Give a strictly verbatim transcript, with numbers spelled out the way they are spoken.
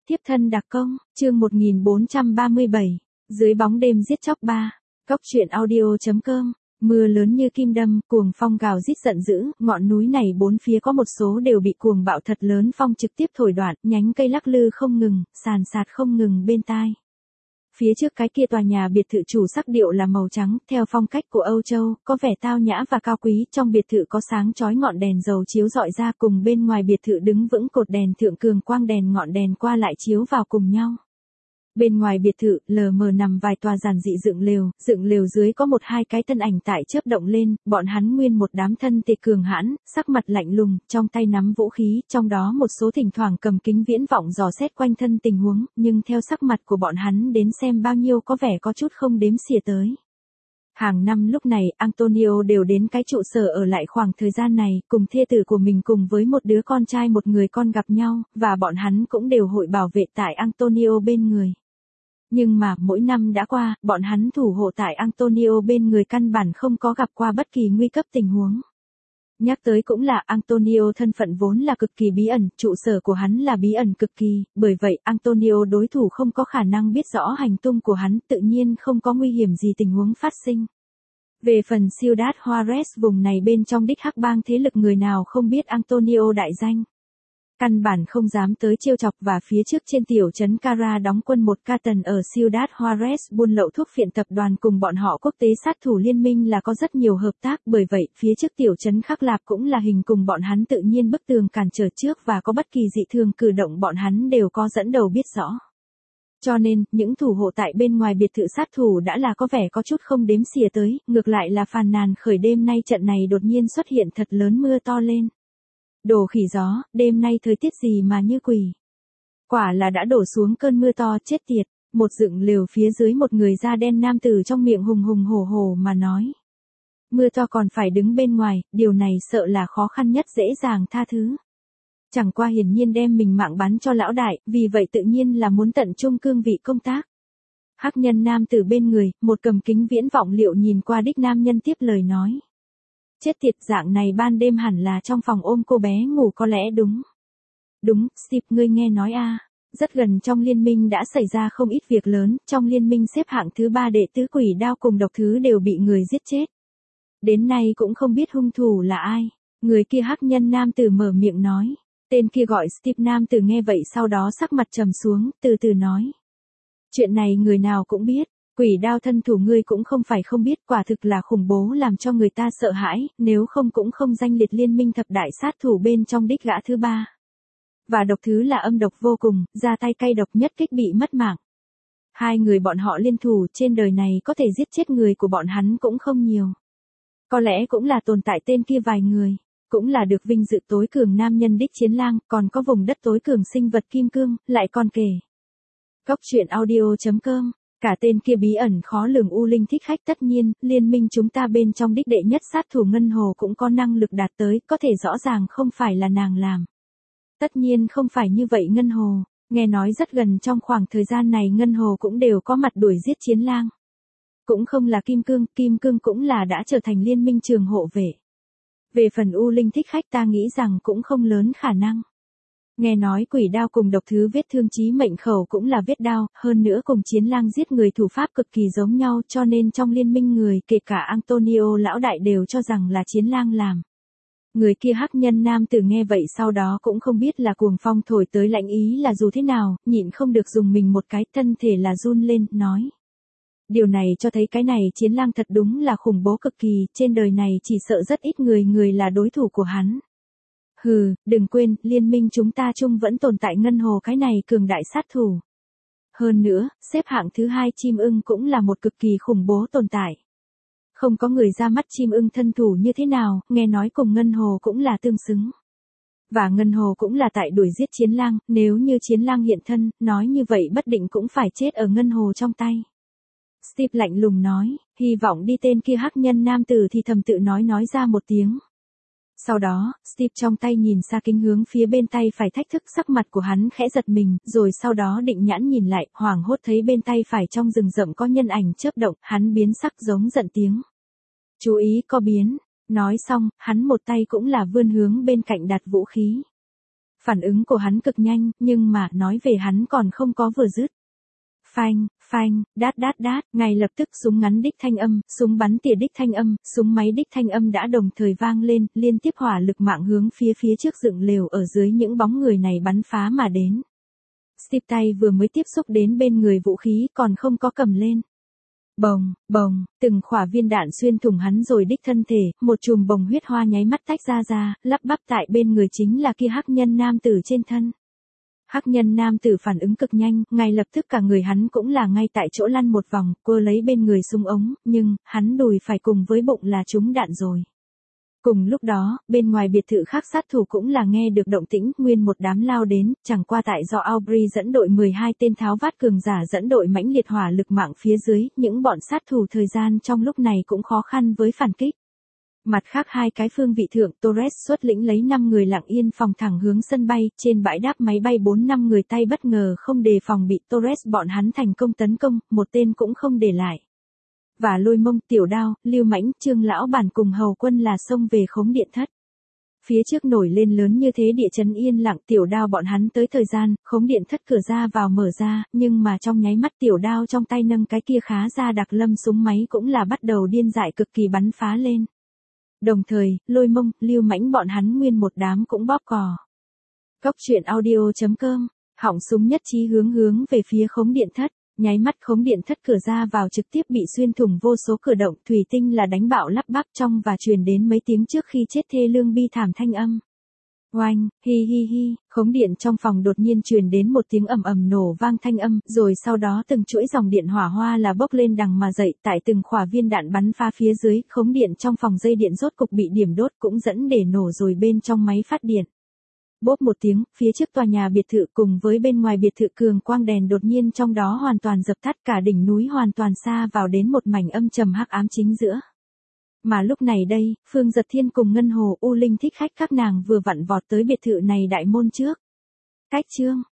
Tiếp thân đặc công, chương một nghìn bốn trăm ba mươi bảy, dưới bóng đêm giết chóc ba. Cốc truyện audio.com. Mưa lớn như kim đâm, cuồng phong gào rít giận dữ, ngọn núi này bốn phía có một số đều bị cuồng bạo thật lớn phong trực tiếp thổi đoạn, nhánh cây lắc lư không ngừng, sàn sạt không ngừng bên tai. Phía trước cái kia tòa nhà biệt thự chủ sắc điệu là màu trắng, theo phong cách của Âu Châu, có vẻ tao nhã và cao quý, trong biệt thự có sáng chói ngọn đèn dầu chiếu rọi ra, cùng bên ngoài biệt thự đứng vững cột đèn thượng cường quang đèn ngọn đèn qua lại chiếu vào cùng nhau. Bên ngoài biệt thự, lờ mờ nằm vài tòa giản dị dựng lều, dựng lều dưới có một hai cái thân ảnh tại chớp động lên, bọn hắn nguyên một đám thân tề cường hãn, sắc mặt lạnh lùng, trong tay nắm vũ khí, trong đó một số thỉnh thoảng cầm kính viễn vọng dò xét quanh thân tình huống, nhưng theo sắc mặt của bọn hắn đến xem bao nhiêu có vẻ có chút không đếm xỉa tới. Hàng năm lúc này, Antonio đều đến cái trụ sở ở lại khoảng thời gian này, cùng thê tử của mình cùng với một đứa con trai một người con gặp nhau, và bọn hắn cũng đều hội bảo vệ tại Antonio bên người. Nhưng mà, mỗi năm đã qua, bọn hắn thủ hộ tại Antonio bên người căn bản không có gặp qua bất kỳ nguy cấp tình huống. Nhắc tới cũng là Antonio thân phận vốn là cực kỳ bí ẩn, trụ sở của hắn là bí ẩn cực kỳ, bởi vậy Antonio đối thủ không có khả năng biết rõ hành tung của hắn, tự nhiên không có nguy hiểm gì tình huống phát sinh. Về phần Ciudad Juarez vùng này bên trong đích hắc bang thế lực người nào không biết Antonio đại danh. Căn bản không dám tới trêu chọc và phía trước trên tiểu trấn Cara đóng quân một ca tần ở Ciudad Juarez buôn lậu thuốc phiện tập đoàn cùng bọn họ quốc tế sát thủ liên minh là có rất nhiều hợp tác, bởi vậy phía trước tiểu trấn Khắc Lạp cũng là hình cùng bọn hắn tự nhiên bức tường cản trở trước và có bất kỳ dị thường cử động bọn hắn đều có dẫn đầu biết rõ. Cho nên, những thủ hộ tại bên ngoài biệt thự sát thủ đã là có vẻ có chút không đếm xỉa tới, ngược lại là phàn nàn khởi đêm nay trận này đột nhiên xuất hiện thật lớn mưa to lên. Đồ khỉ gió, đêm nay thời tiết gì mà như quỷ. Quả là đã đổ xuống cơn mưa to chết tiệt, một dựng lều phía dưới một người da đen nam tử trong miệng hùng hùng hổ hổ mà nói. Mưa to còn phải đứng bên ngoài, điều này sợ là khó khăn nhất dễ dàng tha thứ. Chẳng qua hiển nhiên đem mình mạng bắn cho lão đại, vì vậy tự nhiên là muốn tận trung cương vị công tác. Hắc nhân nam tử bên người, một cầm kính viễn vọng liệu nhìn qua đích nam nhân tiếp lời nói. Chết tiệt, dạng này ban đêm hẳn là trong phòng ôm cô bé ngủ có lẽ đúng. Đúng, Steve ngươi nghe nói a, à, rất gần trong liên minh đã xảy ra không ít việc lớn, trong liên minh xếp hạng thứ ba đệ tứ quỷ đao cùng độc thứ đều bị người giết chết. Đến nay cũng không biết hung thủ là ai, người kia hắc nhân nam tử mở miệng nói, tên kia gọi Steve nam tử nghe vậy sau đó sắc mặt trầm xuống, từ từ nói. Chuyện này người nào cũng biết. Quỷ đao thân thủ ngươi cũng không phải không biết, quả thực là khủng bố làm cho người ta sợ hãi, nếu không cũng không danh liệt liên minh thập đại sát thủ bên trong đích gã thứ ba. Và độc thứ là âm độc vô cùng, ra tay cay độc nhất kích bị mất mạng. Hai người bọn họ liên thủ trên đời này có thể giết chết người của bọn hắn cũng không nhiều. Có lẽ cũng là tồn tại tên kia vài người, cũng là được vinh dự tối cường nam nhân đích chiến lang, còn có vùng đất tối cường sinh vật kim cương, lại còn kể. Cốc truyện audio.com. Cả tên kia bí ẩn khó lường U Linh thích khách tất nhiên, liên minh chúng ta bên trong đích đệ nhất sát thủ Ngân Hồ cũng có năng lực đạt tới, có thể rõ ràng không phải là nàng làm. Tất nhiên không phải như vậy Ngân Hồ, nghe nói rất gần trong khoảng thời gian này Ngân Hồ cũng đều có mặt đuổi giết chiến lang. Cũng không là Kim Cương, Kim Cương cũng là đã trở thành liên minh trường hộ vệ. Về phần U Linh thích khách ta nghĩ rằng cũng không lớn khả năng. Nghe nói quỷ đao cùng độc thứ vết thương chí mệnh khẩu cũng là vết đao, hơn nữa cùng chiến lang giết người thủ pháp cực kỳ giống nhau cho nên trong liên minh người kể cả Antonio lão đại đều cho rằng là chiến lang làm. Người kia hắc nhân nam tử nghe vậy sau đó cũng không biết là cuồng phong thổi tới lạnh ý là dù thế nào, nhịn không được dùng mình một cái thân thể là run lên, nói. Điều này cho thấy cái này chiến lang thật đúng là khủng bố cực kỳ, trên đời này chỉ sợ rất ít người người là đối thủ của hắn. Hừ, đừng quên, liên minh chúng ta chung vẫn tồn tại Ngân Hồ cái này cường đại sát thủ. Hơn nữa, xếp hạng thứ hai chim ưng cũng là một cực kỳ khủng bố tồn tại. Không có người ra mắt chim ưng thân thủ như thế nào, nghe nói cùng Ngân Hồ cũng là tương xứng. Và Ngân Hồ cũng là tại đuổi giết chiến lang, nếu như chiến lang hiện thân, nói như vậy bất định cũng phải chết ở Ngân Hồ trong tay. Steve lạnh lùng nói, hy vọng đi tên kia hắc nhân nam tử thì thầm tự nói nói ra một tiếng. Sau đó, Steve trong tay nhìn xa kính hướng phía bên tay phải thách thức sắc mặt của hắn khẽ giật mình, rồi sau đó định nhãn nhìn lại, hoảng hốt thấy bên tay phải trong rừng rậm có nhân ảnh chớp động, hắn biến sắc giống giận tiếng. Chú ý có biến, nói xong, hắn một tay cũng là vươn hướng bên cạnh đặt vũ khí. Phản ứng của hắn cực nhanh, nhưng mà nói về hắn còn không có vừa dứt. Phanh, phanh, đát đát đát, ngay lập tức súng ngắn đích thanh âm, súng bắn tỉa đích thanh âm, súng máy đích thanh âm đã đồng thời vang lên, liên tiếp hỏa lực mạng hướng phía phía trước dựng lều ở dưới những bóng người này bắn phá mà đến. Steve tay vừa mới tiếp xúc đến bên người vũ khí còn không có cầm lên. Bồng, bồng, từng khỏa viên đạn xuyên thủng hắn rồi đích thân thể, một chùm bồng huyết hoa nháy mắt tách ra ra, lắp bắp tại bên người chính là kia hắc nhân nam tử trên thân. Hắc nhân nam tử phản ứng cực nhanh, ngay lập tức cả người hắn cũng là ngay tại chỗ lăn một vòng, quơ lấy bên người súng ống, nhưng, hắn đùi phải cùng với bụng là trúng đạn rồi. Cùng lúc đó, bên ngoài biệt thự khác sát thủ cũng là nghe được động tĩnh, nguyên một đám lao đến, chẳng qua tại do Aubrey dẫn đội mười hai tên tháo vát cường giả dẫn đội mãnh liệt hỏa lực mạng phía dưới, những bọn sát thủ thời gian trong lúc này cũng khó khăn với phản kích. Mặt khác hai cái phương vị thượng, Torres xuất lĩnh lấy năm người lặng yên phòng thẳng hướng sân bay, trên bãi đáp máy bay bốn năm người tay bất ngờ không đề phòng bị Torres bọn hắn thành công tấn công, một tên cũng không để lại. Và Lôi Mông, Tiểu Đao, Lưu Mãnh, Trương lão bản cùng hầu quân là xông về khống điện thất. Phía trước nổi lên lớn như thế địa chấn yên lặng, Tiểu Đao bọn hắn tới thời gian, khống điện thất cửa ra vào mở ra, nhưng mà trong nháy mắt Tiểu Đao trong tay nâng cái kia khá ra đặc lâm súng máy cũng là bắt đầu điên dại cực kỳ bắn phá lên. Đồng thời, Lôi Mông, Lưu Mãnh bọn hắn nguyên một đám cũng bóp cò. Cốc truyện audio chấm com, họng súng nhất trí hướng hướng về phía khống điện thất. Nháy mắt khống điện thất cửa ra vào trực tiếp bị xuyên thủng vô số cửa động, thủy tinh là đánh bạo lắp bắp trong và truyền đến mấy tiếng trước khi chết thê lương bi thảm thanh âm. Oanh, hi hi hi, khống điện trong phòng đột nhiên truyền đến một tiếng ầm ầm nổ vang thanh âm, rồi sau đó từng chuỗi dòng điện hỏa hoa là bốc lên đằng mà dậy, tại từng khỏa viên đạn bắn phá phía dưới, khống điện trong phòng dây điện rốt cục bị điểm đốt cũng dẫn để nổ rồi bên trong máy phát điện. Bốp một tiếng, phía trước tòa nhà biệt thự cùng với bên ngoài biệt thự cường quang đèn đột nhiên trong đó hoàn toàn dập tắt, cả đỉnh núi hoàn toàn xa vào đến một mảnh âm trầm hắc ám chính giữa. Mà lúc này đây, Phương Giật Thiên cùng Ngân Hồ U Linh Thích Khách các nàng vừa vặn vọt tới biệt thự này đại môn trước. Cách chương